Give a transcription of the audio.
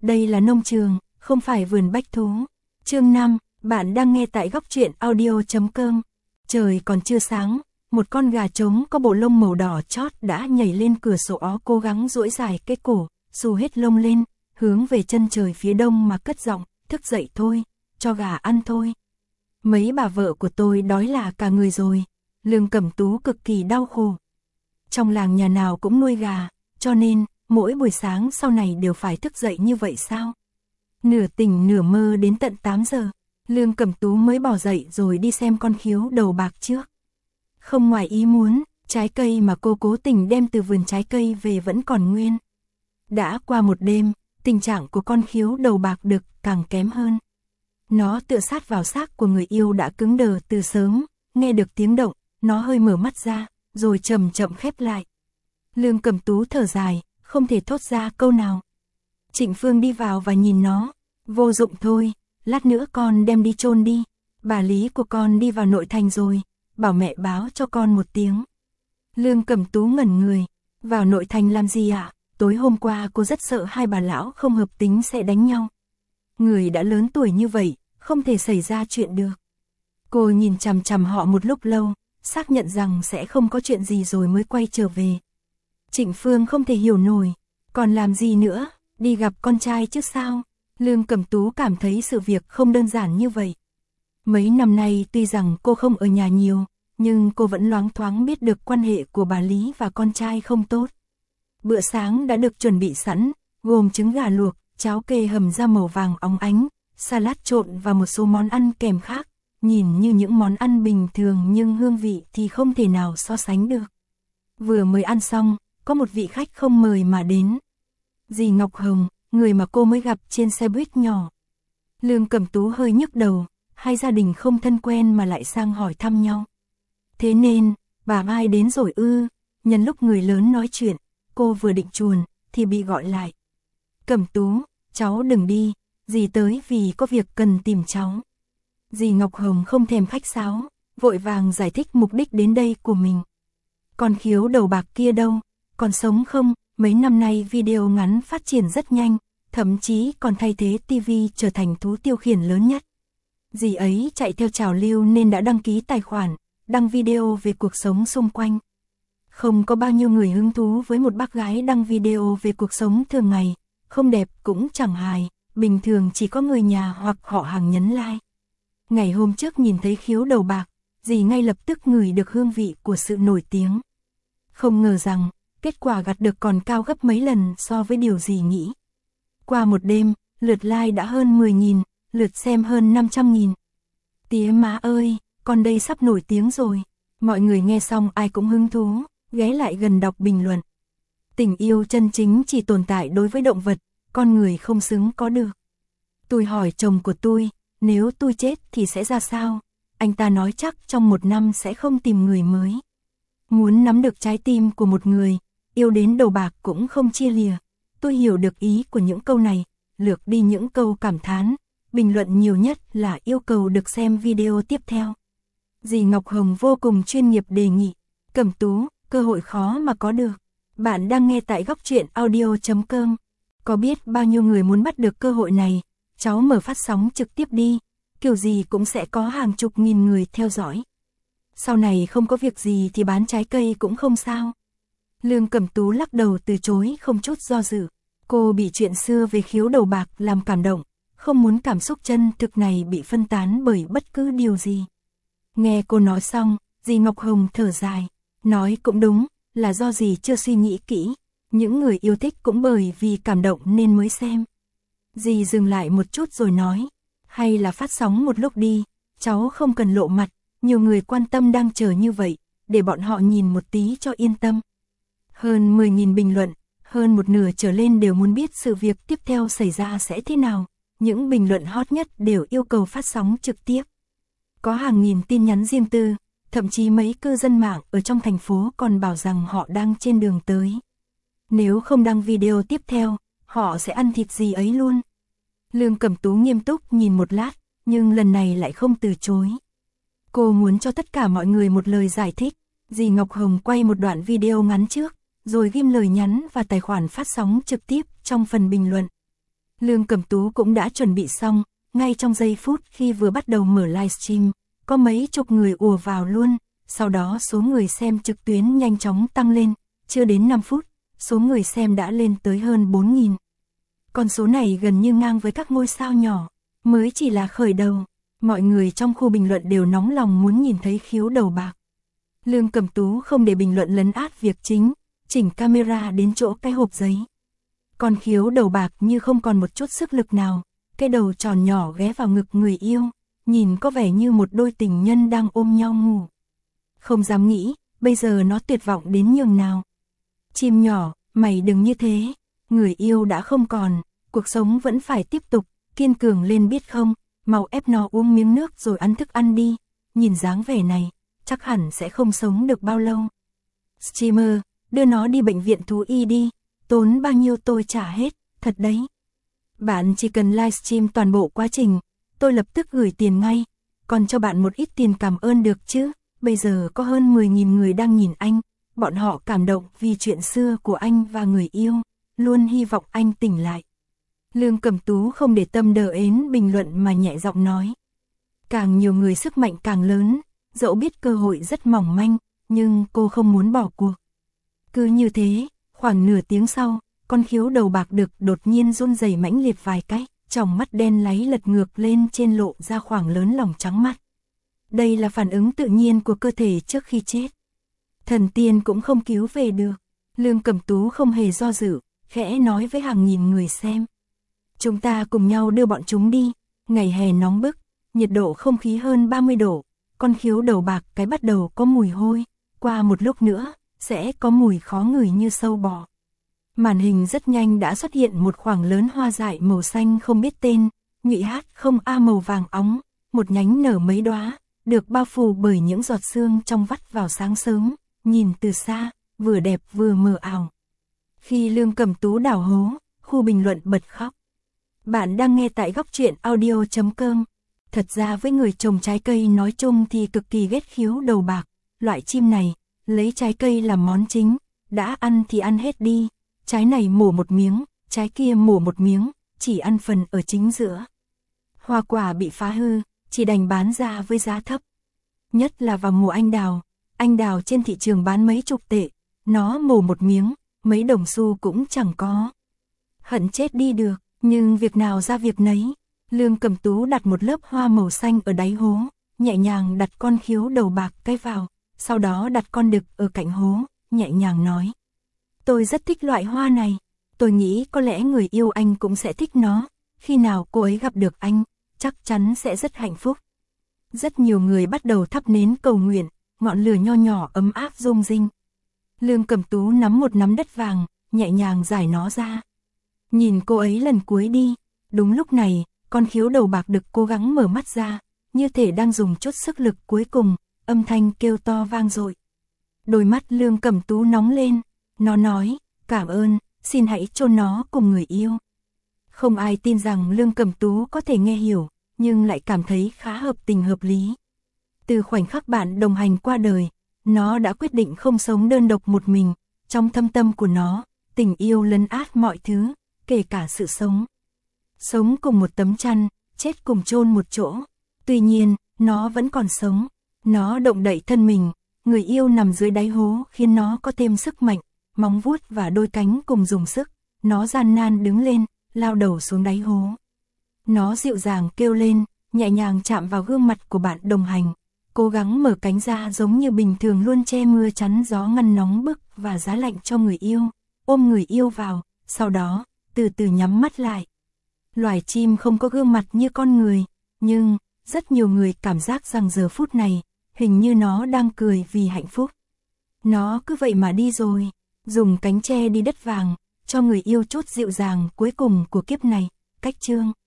đây là nông trường, không phải vườn bách thú. Chương 5, bạn đang nghe tại góc truyện audio.com. Trời còn chưa sáng, một con gà trống có bộ lông màu đỏ chót đã nhảy lên cửa sổ ó, cố gắng duỗi dài cái cổ, xù hết lông lên, hướng về chân trời phía đông mà cất giọng, thức dậy thôi, cho gà ăn thôi. Mấy bà vợ của tôi đói là cả người rồi. Lương Cẩm Tú cực kỳ đau khổ. Trong làng nhà nào cũng nuôi gà, cho nên mỗi buổi sáng sau này đều phải thức dậy như vậy sao? Nửa tỉnh nửa mơ đến tận 8 giờ, Lương Cẩm Tú mới bỏ dậy rồi đi xem con khiếu đầu bạc trước. Không ngoài ý muốn, trái cây mà cô cố tình đem từ vườn trái cây về vẫn còn nguyên. Đã qua một đêm, tình trạng của con khiếu đầu bạc đực càng kém hơn. Nó tựa sát vào xác của người yêu đã cứng đờ từ sớm, nghe được tiếng động, nó hơi mở mắt ra, rồi chậm chậm khép lại. Lương Cẩm Tú thở dài, không thể thốt ra câu nào. Trịnh Phương đi vào và nhìn nó, vô dụng thôi, lát nữa con đem đi chôn đi. Bà Lý của con đi vào nội thành rồi, bảo mẹ báo cho con một tiếng. Lương Cẩm Tú ngẩn người, vào nội thành làm gì ạ? Tối hôm qua cô rất sợ hai bà lão không hợp tính sẽ đánh nhau. Người đã lớn tuổi như vậy, không thể xảy ra chuyện được. Cô nhìn chằm chằm họ một lúc lâu, xác nhận rằng sẽ không có chuyện gì rồi mới quay trở về. Trịnh Phương không thể hiểu nổi, còn làm gì nữa, đi gặp con trai chứ sao? Lương Cẩm Tú cảm thấy sự việc không đơn giản như vậy. Mấy năm nay tuy rằng cô không ở nhà nhiều, nhưng cô vẫn loáng thoáng biết được quan hệ của bà Lý và con trai không tốt. Bữa sáng đã được chuẩn bị sẵn, gồm trứng gà luộc, cháo kê hầm ra màu vàng óng ánh, salad trộn và một số món ăn kèm khác. Nhìn như những món ăn bình thường nhưng hương vị thì không thể nào so sánh được. Vừa mới ăn xong, có một vị khách không mời mà đến. Dì Ngọc Hồng, người mà cô mới gặp trên xe buýt nhỏ. Lương Cẩm Tú hơi nhức đầu, hai gia đình không thân quen mà lại sang hỏi thăm nhau. Thế nên, bà Mai đến rồi ư? Nhân lúc người lớn nói chuyện, cô vừa định chuồn, thì bị gọi lại. Cẩm Tú, cháu đừng đi, dì tới vì có việc cần tìm cháu. Dì Ngọc Hồng không thèm khách sáo, vội vàng giải thích mục đích đến đây của mình. Con khiếu đầu bạc kia đâu, còn sống không? Mấy năm nay video ngắn phát triển rất nhanh, thậm chí còn thay thế TV trở thành thú tiêu khiển lớn nhất. Dì ấy chạy theo trào lưu nên đã đăng ký tài khoản, đăng video về cuộc sống xung quanh. Không có bao nhiêu người hứng thú với một bác gái đăng video về cuộc sống thường ngày, không đẹp cũng chẳng hài, bình thường chỉ có người nhà hoặc họ hàng nhấn like. Ngày hôm trước nhìn thấy khiếu đầu bạc, dì ngay lập tức ngửi được hương vị của sự nổi tiếng. Không ngờ rằng, kết quả gặt được còn cao gấp mấy lần so với điều dì nghĩ. Qua một đêm, lượt like đã hơn 10.000, lượt xem hơn 500.000. Tía má ơi, con đây sắp nổi tiếng rồi. Mọi người nghe xong ai cũng hứng thú, ghé lại gần đọc bình luận. Tình yêu chân chính chỉ tồn tại đối với động vật, con người không xứng có được. Tôi hỏi chồng của tôi, nếu tôi chết thì sẽ ra sao? Anh ta nói chắc trong 1 năm sẽ không tìm người mới. Muốn nắm được trái tim của một người, yêu đến đầu bạc cũng không chia lìa. Tôi hiểu được ý của những câu này, lược đi những câu cảm thán. Bình luận nhiều nhất là yêu cầu được xem video tiếp theo. Dì Ngọc Hồng vô cùng chuyên nghiệp đề nghị, Cẩm Tú, cơ hội khó mà có được. Bạn đang nghe tại góc truyện audio.com. Có biết bao nhiêu người muốn bắt được cơ hội này, cháu mở phát sóng trực tiếp đi, kiểu gì cũng sẽ có hàng chục nghìn người theo dõi. Sau này không có việc gì thì bán trái cây cũng không sao. Lương Cẩm Tú lắc đầu từ chối không chút do dự. Cô bị chuyện xưa về khiếu đầu bạc làm cảm động, không muốn cảm xúc chân thực này bị phân tán bởi bất cứ điều gì. Nghe cô nói xong, dì Ngọc Hồng thở dài, nói cũng đúng, là do dì chưa suy nghĩ kỹ, những người yêu thích cũng bởi vì cảm động nên mới xem. Dì dừng lại một chút rồi nói, hay là phát sóng một lúc đi, cháu không cần lộ mặt, nhiều người quan tâm đang chờ như vậy, để bọn họ nhìn một tí cho yên tâm. Hơn 10.000 bình luận, hơn một nửa trở lên đều muốn biết sự việc tiếp theo xảy ra sẽ thế nào. Những bình luận hot nhất đều yêu cầu phát sóng trực tiếp. Có hàng nghìn tin nhắn riêng tư, thậm chí mấy cư dân mạng ở trong thành phố còn bảo rằng họ đang trên đường tới. Nếu không đăng video tiếp theo, họ sẽ ăn thịt gì ấy luôn. Lương Cẩm Tú nghiêm túc nhìn một lát, nhưng lần này lại không từ chối. Cô muốn cho tất cả mọi người một lời giải thích. Dì Ngọc Hồng quay một đoạn video ngắn trước, rồi ghim lời nhắn và tài khoản phát sóng trực tiếp trong phần bình luận. Lương Cẩm Tú cũng đã chuẩn bị xong, ngay trong giây phút khi vừa bắt đầu mở livestream, có mấy chục người ùa vào luôn, sau đó số người xem trực tuyến nhanh chóng tăng lên, chưa đến 5 phút, số người xem đã lên tới hơn 4.000. Con số này gần như ngang với các ngôi sao nhỏ, mới chỉ là khởi đầu, mọi người trong khu bình luận đều nóng lòng muốn nhìn thấy Khiếu Đầu Bạc. Lương Cẩm Tú không để bình luận lấn át việc chính, chỉnh camera đến chỗ cái hộp giấy. Còn Khiếu Đầu Bạc như không còn một chút sức lực nào, cái đầu tròn nhỏ ghé vào ngực người yêu, nhìn có vẻ như một đôi tình nhân đang ôm nhau ngủ. Không dám nghĩ, bây giờ nó tuyệt vọng đến nhường nào. Chim nhỏ, mày đừng như thế, người yêu đã không còn, cuộc sống vẫn phải tiếp tục, kiên cường lên biết không, mau ép nó uống miếng nước rồi ăn thức ăn đi, nhìn dáng vẻ này, chắc hẳn sẽ không sống được bao lâu. Streamer, đưa nó đi bệnh viện thú y đi, tốn bao nhiêu tôi trả hết, thật đấy. Bạn chỉ cần livestream toàn bộ quá trình, tôi lập tức gửi tiền ngay, còn cho bạn một ít tiền cảm ơn được chứ, bây giờ có hơn 10.000 người đang nhìn anh, bọn họ cảm động vì chuyện xưa của anh và người yêu, luôn hy vọng anh tỉnh lại. Lương Cẩm Tú không để tâm đờ ến bình luận mà nhẹ giọng nói. Càng nhiều người sức mạnh càng lớn, dẫu biết cơ hội rất mỏng manh, nhưng cô không muốn bỏ cuộc. Cứ như thế, khoảng nửa tiếng sau, con Khiếu Đầu Bạc đực đột nhiên run rẩy mãnh liệt vài cái, tròng mắt đen láy lật ngược lên trên lộ ra khoảng lớn lòng trắng mắt. Đây là phản ứng tự nhiên của cơ thể trước khi chết. Thần tiên cũng không cứu về được. Lương Cẩm Tú không hề do dự, khẽ nói với hàng nghìn người xem. Chúng ta cùng nhau đưa bọn chúng đi, ngày hè nóng bức, nhiệt độ không khí hơn 30 độ, con Khiếu Đầu Bạc cái bắt đầu có mùi hôi, qua một lúc nữa, sẽ có mùi khó ngửi như sâu bọ. Màn hình rất nhanh đã xuất hiện một khoảng lớn hoa dại màu xanh không biết tên, nhụy hát không a màu vàng óng, một nhánh nở mấy đóa, được bao phủ bởi những giọt sương trong vắt vào sáng sớm, nhìn từ xa, vừa đẹp vừa mờ ảo. Khi Lương Cẩm Tú đảo hố, khu bình luận bật khóc. Bạn đang nghe tại góc truyện audio.com. Thật ra với người trồng trái cây nói chung thì cực kỳ ghét Khiếu Đầu Bạc, loại chim này, lấy trái cây làm món chính, đã ăn thì ăn hết đi, trái này mổ một miếng, trái kia mổ một miếng, chỉ ăn phần ở chính giữa. Hoa quả bị phá hư, chỉ đành bán ra với giá thấp. Nhất là vào mùa anh đào trên thị trường bán mấy chục tệ, nó mổ một miếng, mấy đồng xu cũng chẳng có. Hận chết đi được, nhưng việc nào ra việc nấy. Lương Cẩm Tú đặt một lớp hoa màu xanh ở đáy hố, nhẹ nhàng đặt con Khiếu Đầu Bạc cái vào, sau đó đặt con đực ở cạnh hố, nhẹ nhàng nói. Tôi rất thích loại hoa này, tôi nghĩ có lẽ người yêu anh cũng sẽ thích nó, khi nào cô ấy gặp được anh, chắc chắn sẽ rất hạnh phúc. Rất nhiều người bắt đầu thắp nến cầu nguyện, ngọn lửa nho nhỏ ấm áp rung rinh. Lương Cẩm Tú nắm một nắm đất vàng, nhẹ nhàng giải nó ra. Nhìn cô ấy lần cuối đi, đúng lúc này, con Khiếu Đầu Bạc đực cố gắng mở mắt ra, như thể đang dùng chút sức lực cuối cùng, âm thanh kêu to vang dội. Đôi mắt Lương Cẩm Tú nóng lên, nó nói, cảm ơn, xin hãy chôn nó cùng người yêu. Không ai tin rằng Lương Cẩm Tú có thể nghe hiểu, nhưng lại cảm thấy khá hợp tình hợp lý. Từ khoảnh khắc bạn đồng hành qua đời, nó đã quyết định không sống đơn độc một mình, trong thâm tâm của nó, tình yêu lấn át mọi thứ, kể cả sự sống. Sống cùng một tấm chăn, chết cùng chôn một chỗ. Tuy nhiên, nó vẫn còn sống. Nó động đậy thân mình, người yêu nằm dưới đáy hố khiến nó có thêm sức mạnh, móng vuốt và đôi cánh cùng dùng sức. Nó gian nan đứng lên, lao đầu xuống đáy hố. Nó dịu dàng kêu lên, nhẹ nhàng chạm vào gương mặt của bạn đồng hành, cố gắng mở cánh ra giống như bình thường luôn che mưa chắn gió ngăn nóng bức và giá lạnh cho người yêu, ôm người yêu vào, sau đó, từ từ nhắm mắt lại. Loài chim không có gương mặt như con người, nhưng rất nhiều người cảm giác rằng giờ phút này, hình như nó đang cười vì hạnh phúc. Nó cứ vậy mà đi rồi, dùng cánh che đi đất vàng, cho người yêu chút dịu dàng cuối cùng của kiếp này, cách chương.